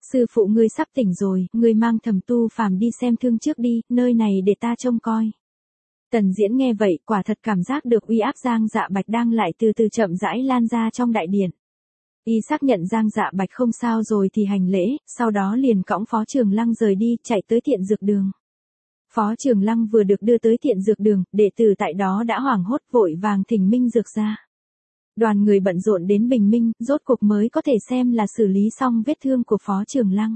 Sư phụ ngươi sắp tỉnh rồi, ngươi mang Thẩm Tu Phàm đi xem thương trước đi, nơi này để ta trông coi. Tần Diễn nghe vậy, quả thật cảm giác được uy áp Giang Dạ Bạch đang lại từ từ chậm rãi lan ra trong đại điện. Y xác nhận Giang Dạ Bạch không sao rồi thì hành lễ, sau đó liền cõng Phó Trường Lăng rời đi, chạy tới Thiện Dược Đường. Phó Trường Lăng vừa được đưa tới Thiện Dược Đường, đệ tử tại đó đã hoảng hốt vội vàng thỉnh Minh Dược ra. Đoàn người bận rộn đến bình minh, rốt cuộc mới có thể xem là xử lý xong vết thương của Phó Trường Lăng.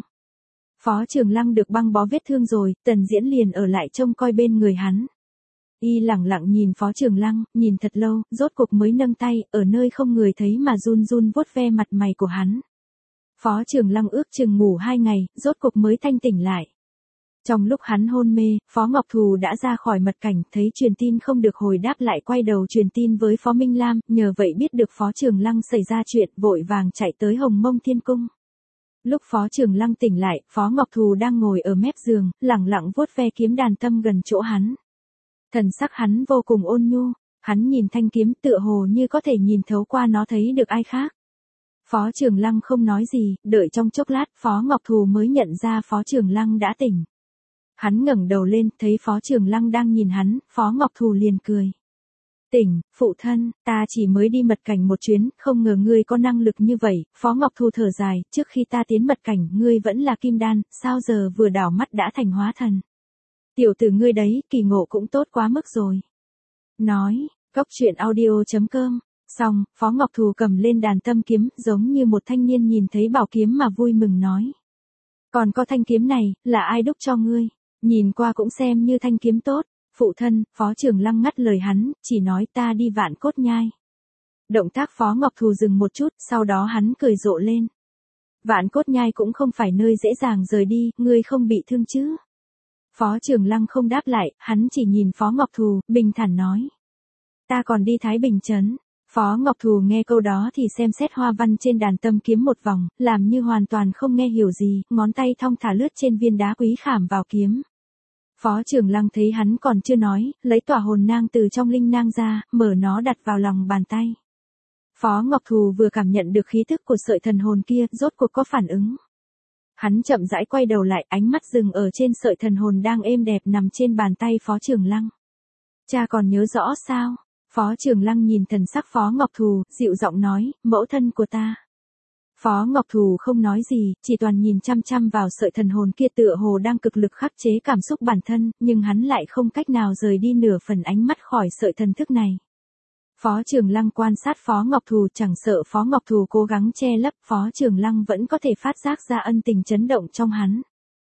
Phó Trường Lăng được băng bó vết thương rồi, Tần Diễn liền ở lại trông coi bên người hắn. Y lẳng lặng nhìn Phó Trường Lăng, nhìn thật lâu, rốt cuộc mới nâng tay, ở nơi không người thấy mà run run vuốt ve mặt mày của hắn. Phó Trường Lăng ước chừng ngủ 2 ngày, rốt cuộc mới thanh tỉnh lại. Trong lúc hắn hôn mê, Phó Ngọc Thù đã ra khỏi mật cảnh, thấy truyền tin không được hồi đáp lại quay đầu truyền tin với Phó Minh Lam, nhờ vậy biết được Phó Trường Lăng xảy ra chuyện, vội vàng chạy tới Hồng Mông Thiên Cung. Lúc Phó Trường Lăng tỉnh lại, Phó Ngọc Thù đang ngồi ở mép giường, lẳng lặng vuốt ve kiếm đàn tâm gần chỗ hắn. Thần sắc hắn vô cùng ôn nhu, hắn nhìn thanh kiếm tựa hồ như có thể nhìn thấu qua nó thấy được ai khác. Phó Trường Lăng không nói gì, đợi trong chốc lát Phó Ngọc Thù mới nhận ra Phó Trường Lăng đã tỉnh. Hắn ngẩng đầu lên, thấy Phó Trường Lăng đang nhìn hắn, Phó Ngọc Thù liền cười. Tỉnh, phụ thân, ta chỉ mới đi mật cảnh một chuyến, không ngờ ngươi có năng lực như vậy. Phó Ngọc Thù thở dài, trước khi ta tiến mật cảnh, ngươi vẫn là kim đan, sao giờ vừa đảo mắt đã thành hóa thần. Tiểu tử ngươi đấy, kỳ ngộ cũng tốt quá mức rồi. Nói, Cốc Truyện Audio.com. Xong, Phó Ngọc Thù cầm lên đàn tâm kiếm, giống như một thanh niên nhìn thấy bảo kiếm mà vui mừng nói. Còn có thanh kiếm này, là ai đúc cho ngươi? Nhìn qua cũng xem như thanh kiếm tốt. Phụ thân, Phó Trường Lăng ngắt lời hắn, chỉ nói ta đi Vạn Cốt Nhai. Động tác Phó Ngọc Thù dừng một chút, sau đó hắn cười rộ lên. Vạn Cốt Nhai cũng không phải nơi dễ dàng rời đi, ngươi không bị thương chứ? Phó Trường Lăng không đáp lại, hắn chỉ nhìn Phó Ngọc Thù, bình thản nói. Ta còn đi Thái Bình Trấn. Phó Ngọc Thù nghe câu đó thì xem xét hoa văn trên đàn tâm kiếm một vòng, làm như hoàn toàn không nghe hiểu gì, ngón tay thong thả lướt trên viên đá quý khảm vào kiếm. Phó Trường Lăng thấy hắn còn chưa nói, lấy tỏa hồn nang từ trong linh nang ra, mở nó đặt vào lòng bàn tay. Phó Ngọc Thù vừa cảm nhận được khí thức của sợi thần hồn kia, rốt cuộc có phản ứng. Hắn chậm rãi quay đầu lại, ánh mắt dừng ở trên sợi thần hồn đang êm đẹp nằm trên bàn tay Phó Trường Lăng. Cha còn nhớ rõ sao? Phó Trường Lăng nhìn thần sắc Phó Ngọc Thù, dịu giọng nói, mẫu thân của ta. Phó Ngọc Thù không nói gì, chỉ toàn nhìn chăm chăm vào sợi thần hồn kia tựa hồ đang cực lực khắc chế cảm xúc bản thân, nhưng hắn lại không cách nào rời đi nửa phần ánh mắt khỏi sợi thần thức này. Phó Trường Lăng quan sát Phó Ngọc Thù, chẳng sợ Phó Ngọc Thù cố gắng che lấp, Phó Trường Lăng vẫn có thể phát giác ra ân tình chấn động trong hắn.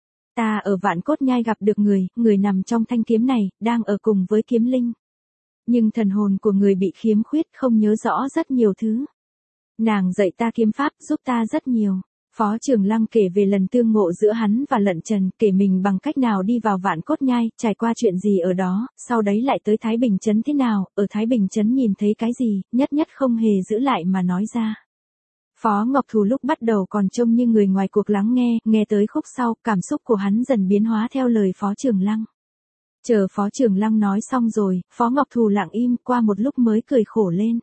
Ta ở Vạn Cốt Nhai gặp được người nằm trong thanh kiếm này, đang ở cùng với kiếm linh. Nhưng thần hồn của người bị khiếm khuyết, không nhớ rõ rất nhiều thứ. Nàng dạy ta kiếm pháp, giúp ta rất nhiều. Phó Trường Lăng kể về lần tương ngộ giữa hắn và Lận Trần, kể mình bằng cách nào đi vào Vạn Cốt Nhai, trải qua chuyện gì ở đó, sau đấy lại tới Thái Bình Trấn thế nào, ở Thái Bình Trấn nhìn thấy cái gì, nhất không hề giữ lại mà nói ra. Phó Ngọc Thù lúc bắt đầu còn trông như người ngoài cuộc lắng nghe tới khúc sau, cảm xúc của hắn dần biến hóa theo lời Phó Trường Lăng. Chờ Phó Trường Lăng nói xong rồi, Phó Ngọc Thù lặng im, qua một lúc mới cười khổ lên.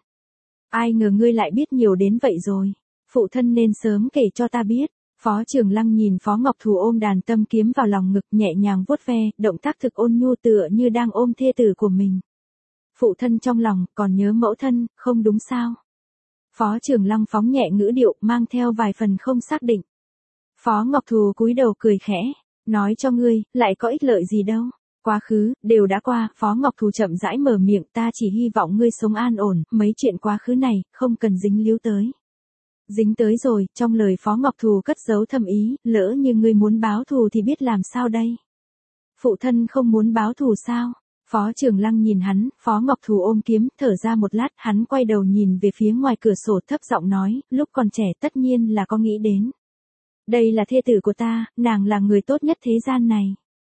Ai ngờ ngươi lại biết nhiều đến vậy rồi. Phụ thân nên sớm kể cho ta biết. Phó Trường Lăng nhìn Phó Ngọc Thù ôm đàn tâm kiếm vào lòng ngực, nhẹ nhàng vuốt ve, động tác thực ôn nhu tựa như đang ôm thê tử của mình. Phụ thân trong lòng, còn nhớ mẫu thân, không đúng sao? Phó Trường Lăng phóng nhẹ ngữ điệu, mang theo vài phần không xác định. Phó Ngọc Thù cúi đầu cười khẽ, nói cho ngươi, lại có ích lợi gì đâu. Quá khứ, đều đã qua, Phó Ngọc Thù chậm rãi mở miệng, ta chỉ hy vọng ngươi sống an ổn, mấy chuyện quá khứ này, không cần dính líu tới. Dính tới rồi, trong lời Phó Ngọc Thù cất giấu thầm ý, lỡ như ngươi muốn báo thù thì biết làm sao đây? Phụ thân không muốn báo thù sao? Phó Trường Lăng nhìn hắn, Phó Ngọc Thù ôm kiếm, thở ra một lát, hắn quay đầu nhìn về phía ngoài cửa sổ thấp giọng nói, lúc còn trẻ tất nhiên là có nghĩ đến. Đây là thê tử của ta, nàng là người tốt nhất thế gian này.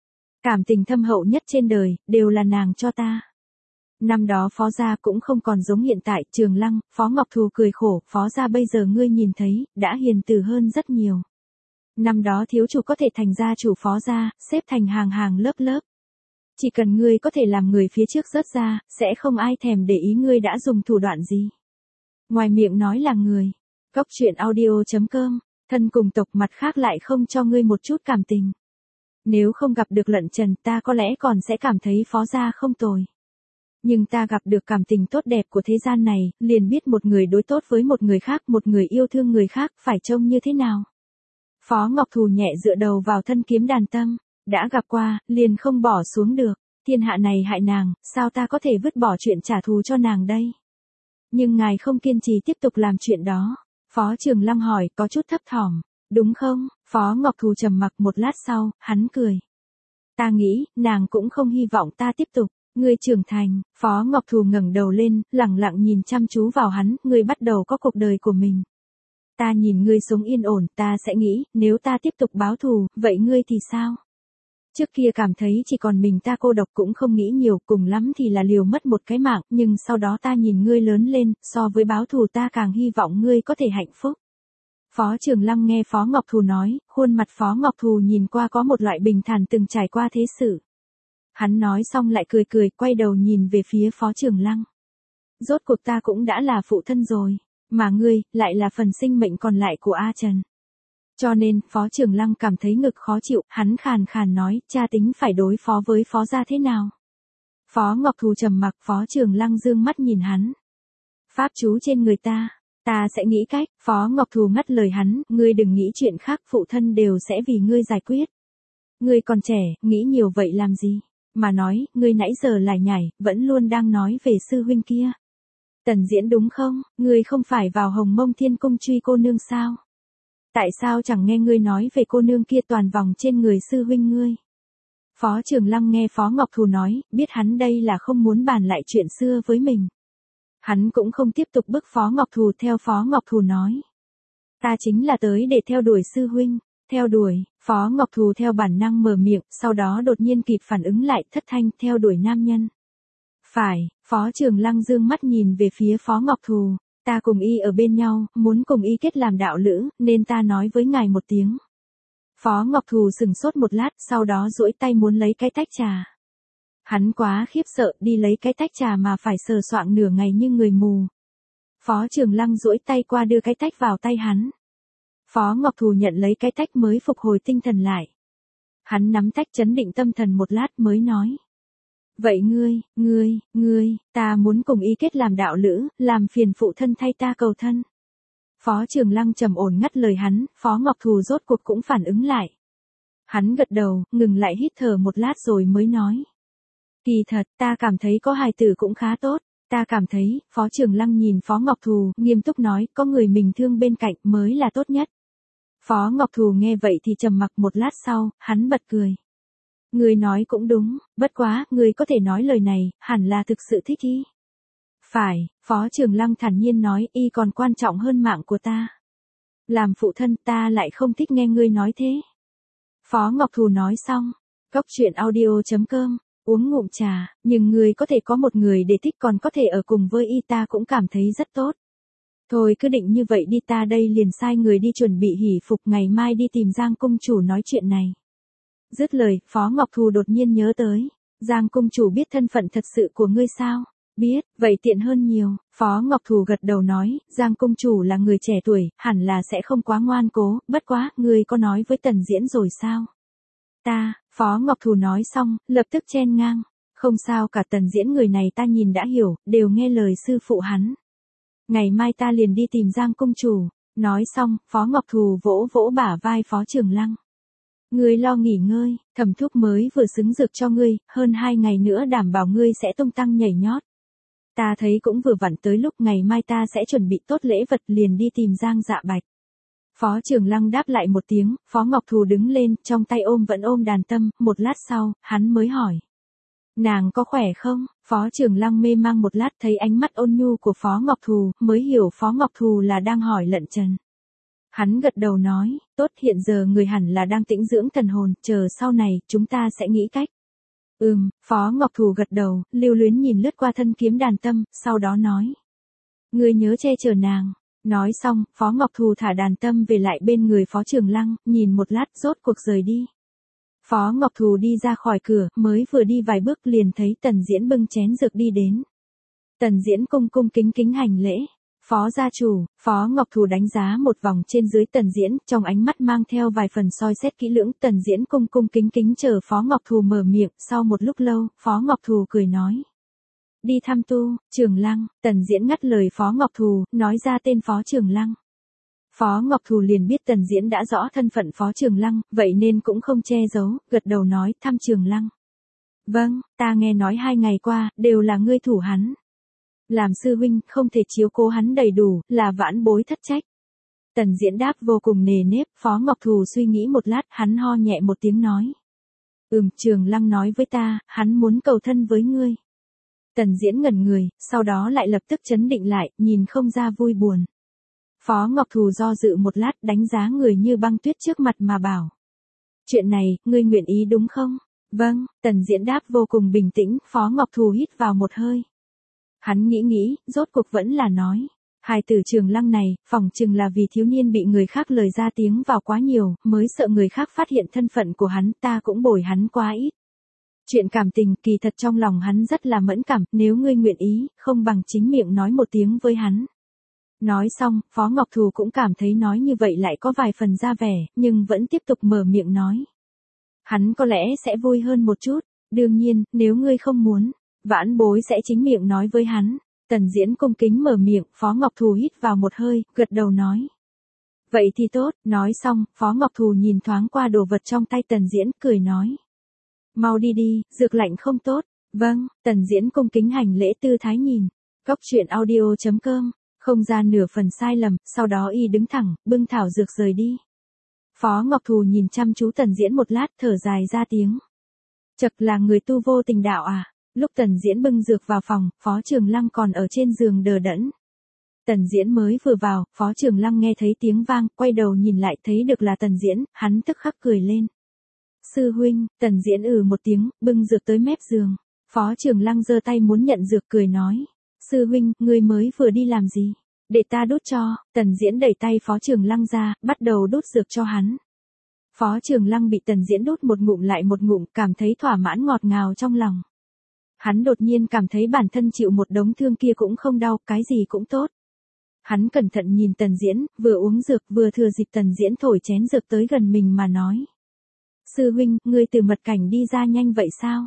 Cảm tình thâm hậu nhất trên đời, đều là nàng cho ta. Năm đó Phó gia cũng không còn giống hiện tại, Trường Lăng, Phó Ngọc Thù cười khổ, Phó gia bây giờ ngươi nhìn thấy, đã hiền từ hơn rất nhiều. Năm đó thiếu chủ có thể thành gia chủ Phó gia, xếp thành hàng lớp lớp. Chỉ cần ngươi có thể làm người phía trước rớt ra, sẽ không ai thèm để ý ngươi đã dùng thủ đoạn gì. Ngoài miệng nói là người. Cốc Truyện Audio.com Thân cùng tộc mặt khác lại không cho ngươi một chút cảm tình. Nếu không gặp được Lận Trần ta có lẽ còn sẽ cảm thấy Phó gia không tồi. Nhưng ta gặp được cảm tình tốt đẹp của thế gian này, liền biết một người đối tốt với một người khác, một người yêu thương người khác phải trông như thế nào. Phó Ngọc Thù nhẹ dựa đầu vào thân kiếm đàn tâm, đã gặp qua, liền không bỏ xuống được, thiên hạ này hại nàng, sao ta có thể vứt bỏ chuyện trả thù cho nàng đây. Nhưng ngài không kiên trì tiếp tục làm chuyện đó. Phó Trường Lăng hỏi có chút thấp thỏm, đúng không? Phó Ngọc Thù trầm mặc một lát sau, hắn cười. Ta nghĩ, nàng cũng không hy vọng ta tiếp tục. Ngươi trưởng thành, Phó Ngọc Thù ngẩng đầu lên, lẳng lặng nhìn chăm chú vào hắn, ngươi bắt đầu có cuộc đời của mình. Ta nhìn ngươi sống yên ổn, ta sẽ nghĩ, nếu ta tiếp tục báo thù, vậy ngươi thì sao? Trước kia cảm thấy chỉ còn mình ta cô độc cũng không nghĩ nhiều, cùng lắm thì là liều mất một cái mạng, nhưng sau đó ta nhìn ngươi lớn lên, so với báo thù ta càng hy vọng ngươi có thể hạnh phúc. Phó Trường Lăng nghe Phó Ngọc Thù nói, khuôn mặt Phó Ngọc Thù nhìn qua có một loại bình thản từng trải qua thế sự. Hắn nói xong lại cười cười, quay đầu nhìn về phía Phó Trường Lăng. Rốt cuộc ta cũng đã là phụ thân rồi, mà ngươi, lại là phần sinh mệnh còn lại của A Trần. Cho nên, Phó Trường Lăng cảm thấy ngực khó chịu, hắn khàn khàn nói, cha tính phải đối phó với Phó gia thế nào. Phó Ngọc Thù trầm mặc, Phó Trường Lăng dương mắt nhìn hắn. Pháp chú trên người ta sẽ nghĩ cách. Phó Ngọc Thù ngắt lời hắn, ngươi đừng nghĩ chuyện khác, phụ thân đều sẽ vì ngươi giải quyết. Ngươi còn trẻ, nghĩ nhiều vậy làm gì? Mà nói, ngươi nãy giờ lại nhảy, vẫn luôn đang nói về sư huynh kia. Tần Diễn đúng không? Ngươi không phải vào Hồng Mông Thiên Cung truy cô nương sao? Tại sao chẳng nghe ngươi nói về cô nương kia toàn vòng trên người sư huynh ngươi? Phó Trường Lăng nghe Phó Ngọc Thù nói, biết hắn đây là không muốn bàn lại chuyện xưa với mình. Hắn cũng không tiếp tục bức Phó Ngọc Thù, theo Phó Ngọc Thù nói. Ta chính là tới để theo đuổi sư huynh. Theo đuổi, Phó Ngọc Thù theo bản năng mở miệng, sau đó đột nhiên kịp phản ứng lại, thất thanh, theo đuổi nam nhân. Phải, Phó Trường Lăng dương mắt nhìn về phía Phó Ngọc Thù, ta cùng y ở bên nhau, muốn cùng y kết làm đạo lữ, nên ta nói với ngài một tiếng. Phó Ngọc Thù sừng sốt một lát, sau đó duỗi tay muốn lấy cái tách trà. Hắn quá khiếp sợ, đi lấy cái tách trà mà phải sờ soạng nửa ngày như người mù. Phó Trường Lăng duỗi tay qua đưa cái tách vào tay hắn. Phó Ngọc Thù nhận lấy cái tách mới phục hồi tinh thần lại. Hắn nắm tách trấn định tâm thần một lát mới nói. Vậy ngươi, ta muốn cùng y kết làm đạo lữ, làm phiền phụ thân thay ta cầu thân. Phó Trường Lăng trầm ổn ngắt lời hắn, Phó Ngọc Thù rốt cuộc cũng phản ứng lại. Hắn gật đầu, ngừng lại hít thở một lát rồi mới nói. Kỳ thật, ta cảm thấy có hài tử cũng khá tốt. Ta cảm thấy, Phó Trường Lăng nhìn Phó Ngọc Thù, nghiêm túc nói, có người mình thương bên cạnh mới là tốt nhất. Phó Ngọc Thù nghe vậy thì trầm mặc một lát sau, hắn bật cười. Ngươi nói cũng đúng, bất quá, ngươi có thể nói lời này, hẳn là thực sự thích y. Phải, Phó Trường Lăng thản nhiên nói, y còn quan trọng hơn mạng của ta. Làm phụ thân ta lại không thích nghe ngươi nói thế. Phó Ngọc Thù nói xong, Cốc Truyện Audio.com, uống ngụm trà, nhưng ngươi có thể có một người để thích còn có thể ở cùng với y ta cũng cảm thấy rất tốt. Thôi cứ định như vậy đi, ta đây liền sai người đi chuẩn bị hỷ phục, ngày mai đi tìm Giang cung chủ nói chuyện này. Dứt lời, Phó Ngọc Thù đột nhiên nhớ tới, Giang cung chủ biết thân phận thật sự của ngươi sao? Biết, vậy tiện hơn nhiều. Phó Ngọc Thù gật đầu nói, Giang cung chủ là người trẻ tuổi, hẳn là sẽ không quá ngoan cố, bất quá, ngươi có nói với Tần Diễn rồi sao? Phó Ngọc Thù nói xong, lập tức chen ngang, không sao cả, Tần Diễn người này ta nhìn đã hiểu, đều nghe lời sư phụ hắn. Ngày mai ta liền đi tìm Giang cung chủ. Nói xong, Phó Ngọc Thù vỗ vỗ bả vai Phó Trường Lăng. Ngươi lo nghỉ ngơi, thẩm thúc mới vừa xứng dược cho ngươi, hơn 2 ngày nữa đảm bảo ngươi sẽ tung tăng nhảy nhót. Ta thấy cũng vừa vặn tới lúc, ngày mai ta sẽ chuẩn bị tốt lễ vật liền đi tìm Giang Dạ Bạch. Phó Trường Lăng đáp lại một tiếng, Phó Ngọc Thù đứng lên, trong tay vẫn ôm đàn tâm, một lát sau, hắn mới hỏi. Nàng có khỏe không? Phó Trường Lăng mê mang một lát, thấy ánh mắt ôn nhu của Phó Ngọc Thù, mới hiểu Phó Ngọc Thù là đang hỏi Lận Trần. Hắn gật đầu nói, tốt, hiện giờ người hẳn là đang tĩnh dưỡng thần hồn, chờ sau này, chúng ta sẽ nghĩ cách. Phó Ngọc Thù gật đầu, lưu luyến nhìn lướt qua thân kiếm đàn tâm, sau đó nói. Ngươi nhớ che chở nàng. Nói xong, Phó Ngọc Thù thả đàn tâm về lại bên người Phó Trường Lăng, nhìn một lát rốt cuộc rời đi. Phó Ngọc Thù đi ra khỏi cửa, mới vừa đi vài bước liền thấy Tần Diễn bưng chén dược đi đến. Tần Diễn cung cung kính kính hành lễ. Phó gia chủ, Phó Ngọc Thù đánh giá một vòng trên dưới Tần Diễn, trong ánh mắt mang theo vài phần soi xét kỹ lưỡng. Tần Diễn cung cung kính kính chờ Phó Ngọc Thù mở miệng, sau một lúc lâu, Phó Ngọc Thù cười nói. Đi thăm tu, Trường Lăng. Tần Diễn ngắt lời Phó Ngọc Thù, nói ra tên Phó Trường Lăng. Phó Ngọc Thù liền biết Tần Diễn đã rõ thân phận Phó Trường Lăng, vậy nên cũng không che giấu, gật đầu nói, thăm Trường Lăng. Vâng, ta nghe nói 2 ngày qua, đều là ngươi thủ hắn. Làm sư huynh, không thể chiếu cố hắn đầy đủ, là vãn bối thất trách. Tần Diễn đáp vô cùng nề nếp. Phó Ngọc Thù suy nghĩ một lát, hắn ho nhẹ một tiếng nói. Trường Lăng nói với ta, hắn muốn cầu thân với ngươi. Tần Diễn ngẩn người, sau đó lại lập tức trấn định lại, nhìn không ra vui buồn. Phó Ngọc Thù do dự một lát, đánh giá người như băng tuyết trước mặt mà bảo. Chuyện này, ngươi nguyện ý đúng không? Vâng, Tần Diễn đáp vô cùng bình tĩnh. Phó Ngọc Thù hít vào một hơi. Hắn nghĩ, rốt cuộc vẫn là nói. Hài tử Trường Lăng này, phỏng chừng là vì thiếu niên bị người khác lời ra tiếng vào quá nhiều, mới sợ người khác phát hiện thân phận của hắn, ta cũng bồi hắn quá ít. Chuyện cảm tình, kỳ thật trong lòng hắn rất là mẫn cảm, nếu ngươi nguyện ý, không bằng chính miệng nói một tiếng với hắn. Nói xong, Phó Ngọc Thù cũng cảm thấy nói như vậy lại có vài phần ra vẻ, nhưng vẫn tiếp tục mở miệng nói. Hắn có lẽ sẽ vui hơn một chút, đương nhiên, nếu ngươi không muốn, vãn bối sẽ chính miệng nói với hắn. Tần Diễn cung kính mở miệng, Phó Ngọc Thù hít vào một hơi, gật đầu nói. Vậy thì tốt, nói xong, Phó Ngọc Thù nhìn thoáng qua đồ vật trong tay Tần Diễn, cười nói. Mau đi đi, dược lạnh không tốt. Vâng, Tần Diễn cung kính hành lễ tư thái nhìn. Góc truyện audio.com, không ra nửa phần sai lầm, sau đó y đứng thẳng, bưng thảo dược rời đi. Phó Ngọc Thù nhìn chăm chú Tần Diễn một lát, thở dài ra tiếng. Chật, là người tu vô tình đạo à? Lúc Tần Diễn bưng dược vào phòng, Phó Trường Lăng còn ở trên giường đờ đẫn. Tần Diễn mới vừa vào, Phó Trường Lăng nghe thấy tiếng vang, quay đầu nhìn lại thấy được là Tần Diễn, hắn tức khắc cười lên. Sư huynh. Tần Diễn một tiếng, bưng dược tới mép giường. Phó Trường Lăng giơ tay muốn nhận dược, cười nói. Sư huynh, ngươi mới vừa đi làm gì? Để ta đút cho. Tần Diễn đẩy tay Phó Trường Lăng ra, bắt đầu đút dược cho hắn. Phó Trường Lăng bị Tần Diễn đút một ngụm lại một ngụm, cảm thấy thỏa mãn ngọt ngào trong lòng. Hắn đột nhiên cảm thấy bản thân chịu một đống thương kia cũng không đau, cái gì cũng tốt. Hắn cẩn thận nhìn Tần Diễn, vừa uống dược vừa thừa dịp Tần Diễn thổi chén dược tới gần mình mà nói. Sư huynh, ngươi từ mật cảnh đi ra nhanh vậy sao?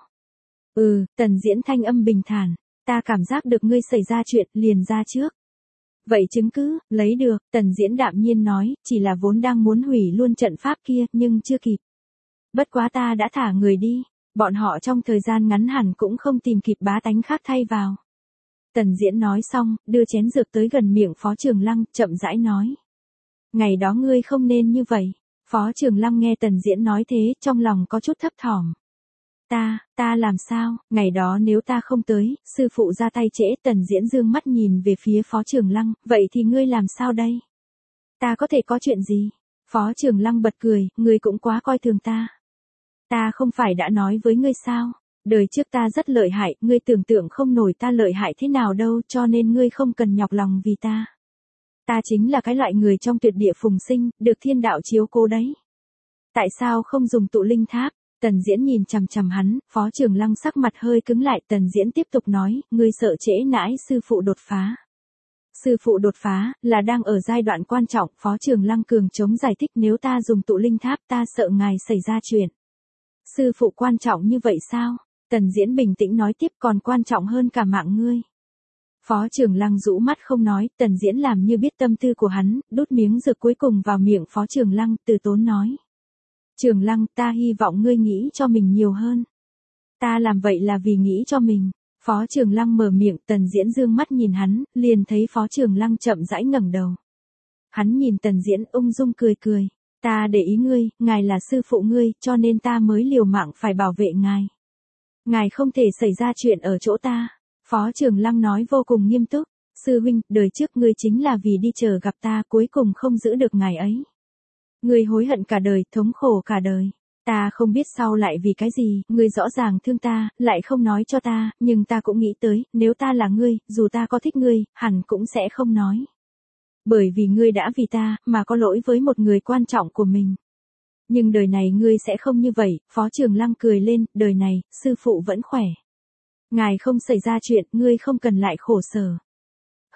Tần Diễn thanh âm bình thản. Ta cảm giác được ngươi xảy ra chuyện, liền ra trước. Vậy chứng cứ, lấy được, Tần Diễn đạm nhiên nói, chỉ là vốn đang muốn hủy luôn trận pháp kia, nhưng chưa kịp. Bất quá ta đã thả người đi, bọn họ trong thời gian ngắn hẳn cũng không tìm kịp bá tánh khác thay vào. Tần Diễn nói xong, đưa chén dược tới gần miệng Phó Trường Lăng, chậm rãi nói. Ngày đó ngươi không nên như vậy. Phó Trường Lăng nghe Tần Diễn nói thế, trong lòng có chút thấp thỏm. Ta làm sao, ngày đó nếu ta không tới, sư phụ ra tay trễ. Tần Diễn dương mắt nhìn về phía Phó Trường Lăng, vậy thì ngươi làm sao đây? Ta có thể có chuyện gì? Phó Trường Lăng bật cười, ngươi cũng quá coi thường ta. Ta không phải đã nói với ngươi sao? Đời trước ta rất lợi hại, ngươi tưởng tượng không nổi ta lợi hại thế nào đâu, cho nên ngươi không cần nhọc lòng vì ta. Ta chính là cái loại người trong tuyệt địa phùng sinh, được thiên đạo chiếu cố đấy. Tại sao không dùng tụ linh tháp? Tần Diễn nhìn chằm chằm hắn, Phó Trường Lăng sắc mặt hơi cứng lại. Tần Diễn tiếp tục nói, ngươi sợ trễ nãi sư phụ đột phá. Sư phụ đột phá, là đang ở giai đoạn quan trọng. Phó Trường Lăng cường chống giải thích, nếu ta dùng tụ linh tháp ta sợ ngài xảy ra chuyện. Sư phụ quan trọng như vậy sao? Tần Diễn bình tĩnh nói tiếp, còn quan trọng hơn cả mạng ngươi. Phó Trường Lăng rũ mắt không nói. Tần Diễn làm như biết tâm tư của hắn, đút miếng dược cuối cùng vào miệng Phó Trường Lăng, từ tốn nói. Trường Lăng, ta hy vọng ngươi nghĩ cho mình nhiều hơn. Ta làm vậy là vì nghĩ cho mình. Phó Trường Lăng mở miệng. Tần Diễn dương mắt nhìn hắn, liền thấy Phó Trường Lăng chậm rãi ngẩng đầu. Hắn nhìn Tần Diễn ung dung cười cười. Ta để ý ngươi, ngài là sư phụ ngươi, cho nên ta mới liều mạng phải bảo vệ ngài. Ngài không thể xảy ra chuyện ở chỗ ta. Phó Trường Lăng nói vô cùng nghiêm túc. Sư huynh, đời trước ngươi chính là vì đi chờ gặp ta, cuối cùng không giữ được ngài ấy. Ngươi hối hận cả đời, thống khổ cả đời. Ta không biết sau lại vì cái gì, ngươi rõ ràng thương ta, lại không nói cho ta, nhưng ta cũng nghĩ tới, nếu ta là ngươi, dù ta có thích ngươi, hẳn cũng sẽ không nói. Bởi vì ngươi đã vì ta, mà có lỗi với một người quan trọng của mình. Nhưng đời này ngươi sẽ không như vậy. Phó Trường Lăng cười lên, đời này, sư phụ vẫn khỏe. Ngài không xảy ra chuyện, ngươi không cần lại khổ sở.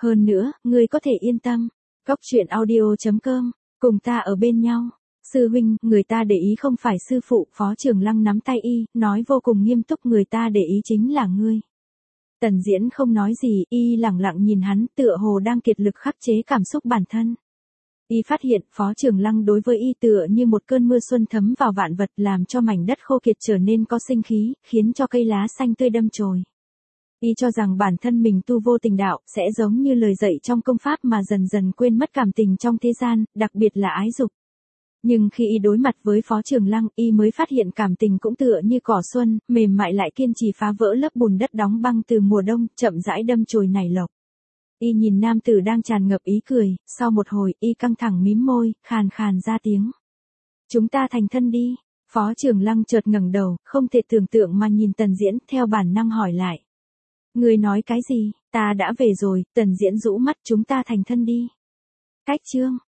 Hơn nữa, ngươi có thể yên tâm. Cốc truyện audio.com, cùng ta ở bên nhau. Sư huynh, người ta để ý không phải sư phụ, Phó Trường Lăng nắm tay y, nói vô cùng nghiêm túc, người ta để ý chính là ngươi. Tần Diễn không nói gì, y lẳng lặng nhìn hắn, tựa hồ đang kiệt lực khắc chế cảm xúc bản thân. Y phát hiện Phó Trường Lăng đối với y tựa như một cơn mưa xuân thấm vào vạn vật, làm cho mảnh đất khô kiệt trở nên có sinh khí, khiến cho cây lá xanh tươi đâm chồi. Y cho rằng bản thân mình tu vô tình đạo, sẽ giống như lời dạy trong công pháp mà dần dần quên mất cảm tình trong thế gian, đặc biệt là ái dục. Nhưng khi y đối mặt với Phó Trường Lăng, y mới phát hiện cảm tình cũng tựa như cỏ xuân, mềm mại lại kiên trì phá vỡ lớp bùn đất đóng băng từ mùa đông, chậm rãi đâm chồi nảy lộc. Y nhìn nam tử đang tràn ngập ý cười, sau một hồi, y căng thẳng mím môi, khàn khàn ra tiếng. Chúng ta thành thân đi. Phó Trường Lăng chợt ngẩng đầu, không thể tưởng tượng mà nhìn Tần Diễn, theo bản năng hỏi lại. Ngươi nói cái gì, ta đã về rồi, Tần Diễn rũ mắt, chúng ta thành thân đi. Cách chương.